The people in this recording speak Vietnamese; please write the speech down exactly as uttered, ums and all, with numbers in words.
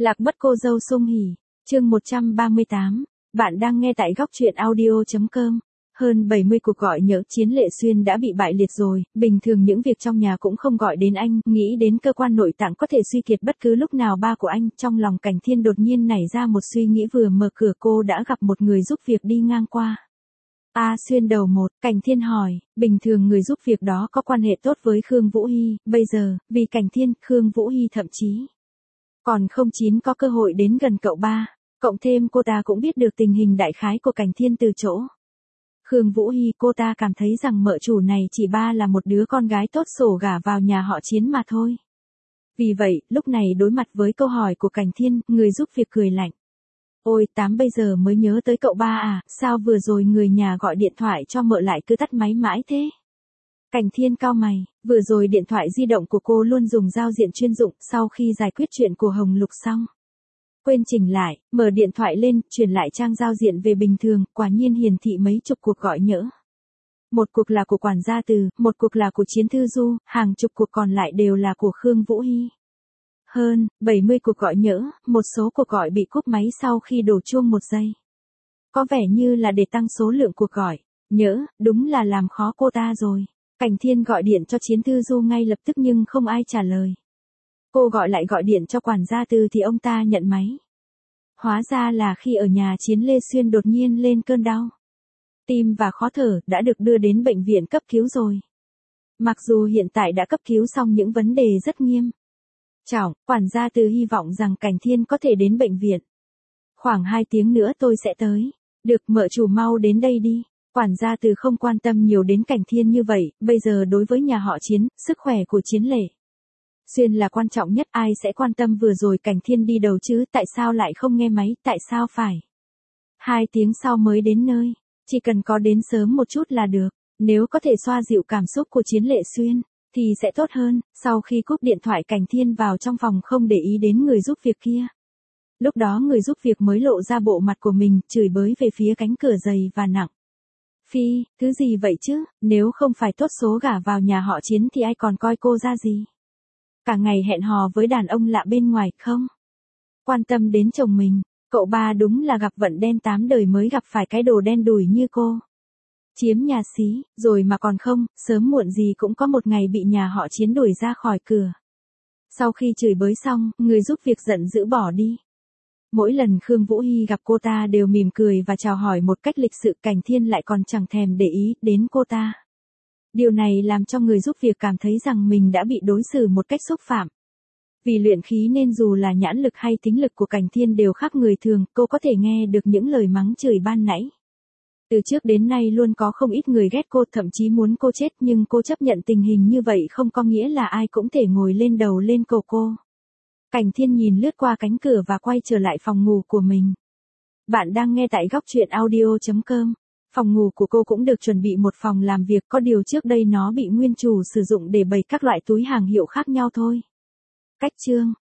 Lạc mất cô dâu Sung Hỉ, chương một trăm ba mươi tám. Bạn đang nghe tại góc truyện audio chấm com. Hơn bảy mươi cuộc gọi nhỡ Chiến Lệ Xuyên đã bị bại liệt rồi, bình thường những việc trong nhà cũng không gọi đến anh, nghĩ đến cơ quan nội tạng có thể suy kiệt bất cứ lúc nào ba của anh, trong lòng Cảnh Thiên đột nhiên nảy ra một suy nghĩ vừa mở cửa cô đã gặp một người giúp việc đi ngang qua. A Xuyên đầu một, Cảnh Thiên hỏi, bình thường người giúp việc đó có quan hệ tốt với Khương Vũ Hy, bây giờ, vì Cảnh Thiên, Khương Vũ Hy thậm chí còn không chín có cơ hội đến gần cậu ba, cộng thêm cô ta cũng biết được tình hình đại khái của Cảnh Thiên từ chỗ Khương Vũ Hy, cô ta cảm thấy rằng mợ chủ này chỉ ba là một đứa con gái tốt sổ gả vào nhà họ Chiến mà thôi. Vì vậy, lúc này đối mặt với câu hỏi của Cảnh Thiên, người giúp việc cười lạnh. Ôi, tám bây giờ mới nhớ tới cậu ba à, sao vừa rồi người nhà gọi điện thoại cho mợ lại cứ tắt máy mãi thế? Cảnh Thiên cau mày, vừa rồi điện thoại di động của cô luôn dùng giao diện chuyên dụng, sau khi giải quyết chuyện của Hồng Lục xong. Quên chỉnh lại, mở điện thoại lên, chuyển lại trang giao diện về bình thường, quả nhiên hiển thị mấy chục cuộc gọi nhỡ. Một cuộc là của quản gia Từ, một cuộc là của Chiến Thư Du, hàng chục cuộc còn lại đều là của Khương Vũ Hy. Hơn bảy mươi cuộc gọi nhỡ, một số cuộc gọi bị cúp máy sau khi đổ chuông một giây. Có vẻ như là để tăng số lượng cuộc gọi. Nhỡ, đúng là làm khó cô ta rồi. Cảnh Thiên gọi điện cho Chiến Thư Du ngay lập tức nhưng không ai trả lời. Cô gọi lại gọi điện cho quản gia Từ thì ông ta nhận máy. Hóa ra là khi ở nhà Chiến Lê Xuyên đột nhiên lên cơn đau tim và khó thở, đã được đưa đến bệnh viện cấp cứu rồi. Mặc dù hiện tại đã cấp cứu xong những vấn đề rất nghiêm trọng, quản gia Từ hy vọng rằng Cảnh Thiên có thể đến bệnh viện. Khoảng hai tiếng nữa tôi sẽ tới. Được, mợ chủ mau đến đây đi. Quản gia Từ không quan tâm nhiều đến Cảnh Thiên như vậy, bây giờ đối với nhà họ Chiến, sức khỏe của Chiến Lệ Xuyên là quan trọng nhất, ai sẽ quan tâm vừa rồi Cảnh Thiên đi đâu chứ, tại sao lại không nghe máy, tại sao phải hai tiếng sau mới đến nơi, chỉ cần có đến sớm một chút là được, nếu có thể xoa dịu cảm xúc của Chiến Lệ Xuyên, thì sẽ tốt hơn. Sau khi cúp điện thoại Cảnh Thiên vào trong phòng không để ý đến người giúp việc kia. Lúc đó người giúp việc mới lộ ra bộ mặt của mình, chửi bới về phía cánh cửa dày và nặng. Phi, thứ gì vậy chứ, nếu không phải tốt số gả vào nhà họ Chiến thì ai còn coi cô ra gì? Cả ngày hẹn hò với đàn ông lạ bên ngoài, không quan tâm đến chồng mình, cậu ba đúng là gặp vận đen tám đời mới gặp phải cái đồ đen đủi như cô. Chiếm nhà xí, rồi mà còn không, sớm muộn gì cũng có một ngày bị nhà họ Chiến đuổi ra khỏi cửa. Sau khi chửi bới xong, người giúp việc giận dữ bỏ đi. Mỗi lần Khương Vũ Hy gặp cô ta đều mỉm cười và chào hỏi một cách lịch sự, Cảnh Thiên lại còn chẳng thèm để ý đến cô ta. Điều này làm cho người giúp việc cảm thấy rằng mình đã bị đối xử một cách xúc phạm. Vì luyện khí nên dù là nhãn lực hay tính lực của Cảnh Thiên đều khác người thường, cô có thể nghe được những lời mắng chửi ban nãy. Từ trước đến nay luôn có không ít người ghét cô, thậm chí muốn cô chết, nhưng cô chấp nhận tình hình như vậy không có nghĩa là ai cũng thể ngồi lên đầu lên cổ cô. Cảnh Thiên nhìn lướt qua cánh cửa và quay trở lại phòng ngủ của mình. Bạn đang nghe tại góc truyện audio chấm com. Phòng ngủ của cô cũng được chuẩn bị một phòng làm việc, có điều trước đây nó bị nguyên chủ sử dụng để bày các loại túi hàng hiệu khác nhau thôi. Cách chương,